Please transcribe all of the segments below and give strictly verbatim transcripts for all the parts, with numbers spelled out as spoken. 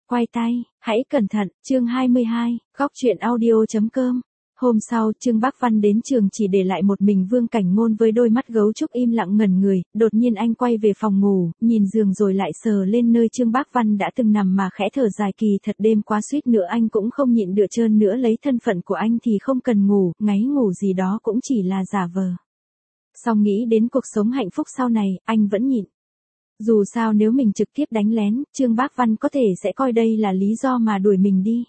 quay tay, hãy cẩn thận, chương hai mươi hai, góc truyện audio.com. Hôm sau, Trương Bác Văn đến trường chỉ để lại một mình Vương Cảnh Ngôn với đôi mắt gấu trúc im lặng ngẩn người, đột nhiên anh quay về phòng ngủ, nhìn giường rồi lại sờ lên nơi Trương Bác Văn đã từng nằm mà khẽ thở dài, kỳ thật đêm quá suýt nữa anh cũng không nhịn được, trơn nữa lấy thân phận của anh thì không cần ngủ, ngáy ngủ gì đó cũng chỉ là giả vờ. Song nghĩ đến cuộc sống hạnh phúc sau này, anh vẫn nhịn. Dù sao nếu mình trực tiếp đánh lén, Trương Bác Văn có thể sẽ coi đây là lý do mà đuổi mình đi.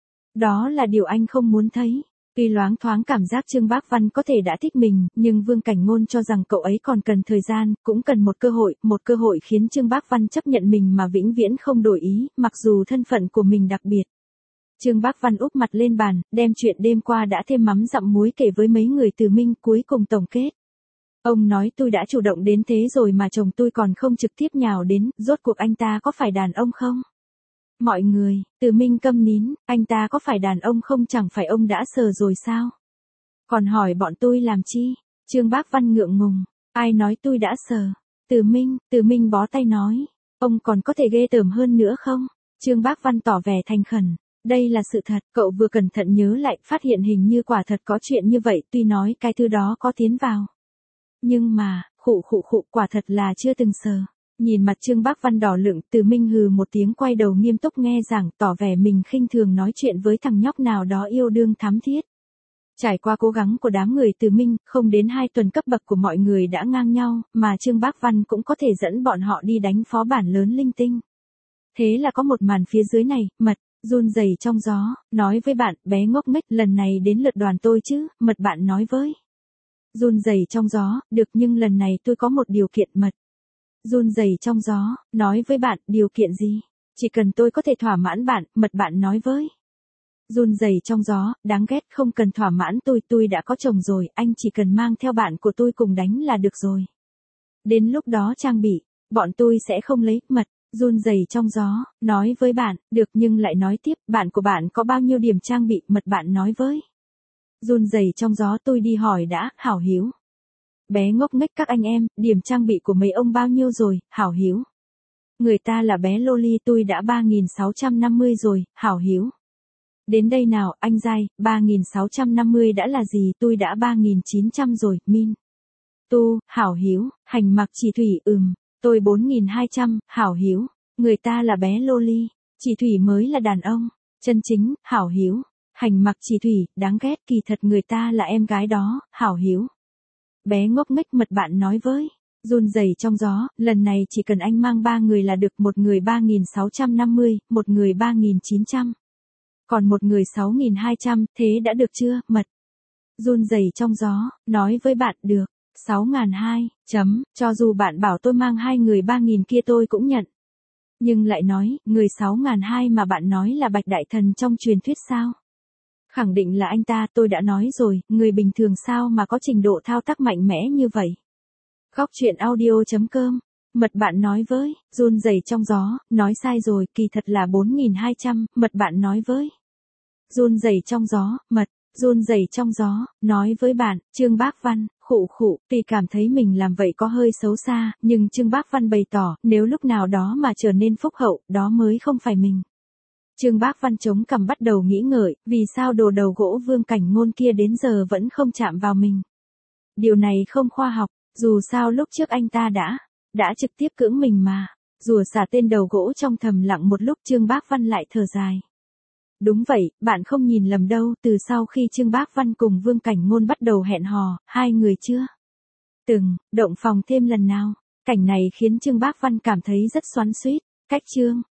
Đó là điều anh không muốn thấy. Tuy loáng thoáng cảm giác Trương Bác Văn có thể đã thích mình, nhưng Vương Cảnh Ngôn cho rằng cậu ấy còn cần thời gian, cũng cần một cơ hội, một cơ hội khiến Trương Bác Văn chấp nhận mình mà vĩnh viễn không đổi ý, mặc dù thân phận của mình đặc biệt. Trương Bác Văn úp mặt lên bàn, đem chuyện đêm qua đã thêm mắm dặm muối kể với mấy người Từ Minh, cuối cùng tổng kết. Ông nói tôi đã chủ động đến thế rồi mà chồng tôi còn không trực tiếp nhào đến, rốt cuộc anh ta có phải đàn ông không? Mọi người, Từ Minh câm nín, anh ta có phải đàn ông không, chẳng phải ông đã sờ rồi sao? Còn hỏi bọn tôi làm chi? Trương Bác Văn ngượng ngùng, ai nói tôi đã sờ? Từ Minh, Từ Minh bó tay nói, ông còn có thể ghê tởm hơn nữa không? Trương Bác Văn tỏ vẻ thành khẩn, đây là sự thật, cậu vừa cẩn thận nhớ lại, phát hiện hình như quả thật có chuyện như vậy, tuy nói cái thứ đó có tiến vào. Nhưng mà, khụ khụ khụ, quả thật là chưa từng sờ. Nhìn mặt Trương Bác Văn đỏ lựng, Từ Minh hừ một tiếng quay đầu nghiêm túc nghe giảng, tỏ vẻ mình khinh thường nói chuyện với thằng nhóc nào đó yêu đương thắm thiết. Trải qua cố gắng của đám người Từ Minh, không đến hai tuần cấp bậc của mọi người đã ngang nhau, mà Trương Bác Văn cũng có thể dẫn bọn họ đi đánh phó bản lớn linh tinh. Thế là có một màn phía dưới này, mật, run rẩy trong gió, nói với bạn, bé ngốc nghếch, lần này đến lượt đoàn tôi chứ, mật bạn nói với. Run rẩy trong gió, được, nhưng lần này tôi có một điều kiện, mật. Run rẩy trong gió, nói với bạn, điều kiện gì? Chỉ cần tôi có thể thỏa mãn bạn, mật bạn nói với. Run rẩy trong gió, đáng ghét, không cần thỏa mãn tôi, tôi đã có chồng rồi, anh chỉ cần mang theo bạn của tôi cùng đánh là được rồi. Đến lúc đó trang bị, bọn tôi sẽ không lấy, mật. Run rẩy trong gió, nói với bạn, được, nhưng lại nói tiếp, bạn của bạn có bao nhiêu điểm trang bị, mật bạn nói với. Run rẩy trong gió, tôi đi hỏi đã, Hảo Hiếu. Bé ngốc nghếch, các anh em, điểm trang bị của mấy ông bao nhiêu rồi, Hảo Hiếu? Người ta là bé Loli, tôi đã ba nghìn sáu trăm năm mươi rồi, Hảo Hiếu. Đến đây nào, anh dai, ba nghìn sáu trăm năm mươi đã là gì, tôi đã ba nghìn chín trăm rồi, Min. Tu, Hảo Hiếu, hành mặc chỉ thủy, ừm, tôi bốn nghìn hai trăm, Hảo Hiếu. Người ta là bé Loli, chỉ thủy mới là đàn ông, chân chính, Hảo Hiếu. Hành mặc chỉ thủy, đáng ghét, kỳ thật người ta là em gái đó, Hảo Hiếu. Bé ngốc nghếch, mật bạn nói với. Run rẩy trong gió, lần này chỉ cần anh mang ba người là được, một người ba nghìn sáu trăm năm mươi, một người ba nghìn chín trăm. Còn một người sáu nghìn hai trăm, thế đã được chưa, mật? Run rẩy trong gió, nói với bạn, được, sáu nghìn hai, chấm, cho dù bạn bảo tôi mang hai người ba nghìn kia tôi cũng nhận. Nhưng lại nói, người sáu nghìn hai mà bạn nói là Bạch Đại Thần trong truyền thuyết sao? Khẳng định là anh ta, tôi đã nói rồi, người bình thường sao mà có trình độ thao tác mạnh mẽ như vậy. Góc truyện audio.com, mật bạn nói với, run rẩy trong gió, nói sai rồi, kỳ thật là bốn nghìn hai trăm, mật bạn nói với. Run rẩy trong gió, mật, run rẩy trong gió, nói với bạn, Trương Bác Văn, khụ khụ, tuy cảm thấy mình làm vậy có hơi xấu xa, nhưng Trương Bác Văn bày tỏ, nếu lúc nào đó mà trở nên phúc hậu, đó mới không phải mình. Trương Bác Văn chống cằm bắt đầu nghĩ ngợi, vì sao đồ đầu gỗ Vương Cảnh Ngôn kia đến giờ vẫn không chạm vào mình. Điều này không khoa học, dù sao lúc trước anh ta đã, đã trực tiếp cưỡng mình mà. Rùa xả tên đầu gỗ trong thầm lặng một lúc, Trương Bác Văn lại thở dài. Đúng vậy, bạn không nhìn lầm đâu, từ sau khi Trương Bác Văn cùng Vương Cảnh Ngôn bắt đầu hẹn hò, hai người chưa từng động phòng thêm lần nào. Cảnh này khiến Trương Bác Văn cảm thấy rất xoắn xuýt, cách Trương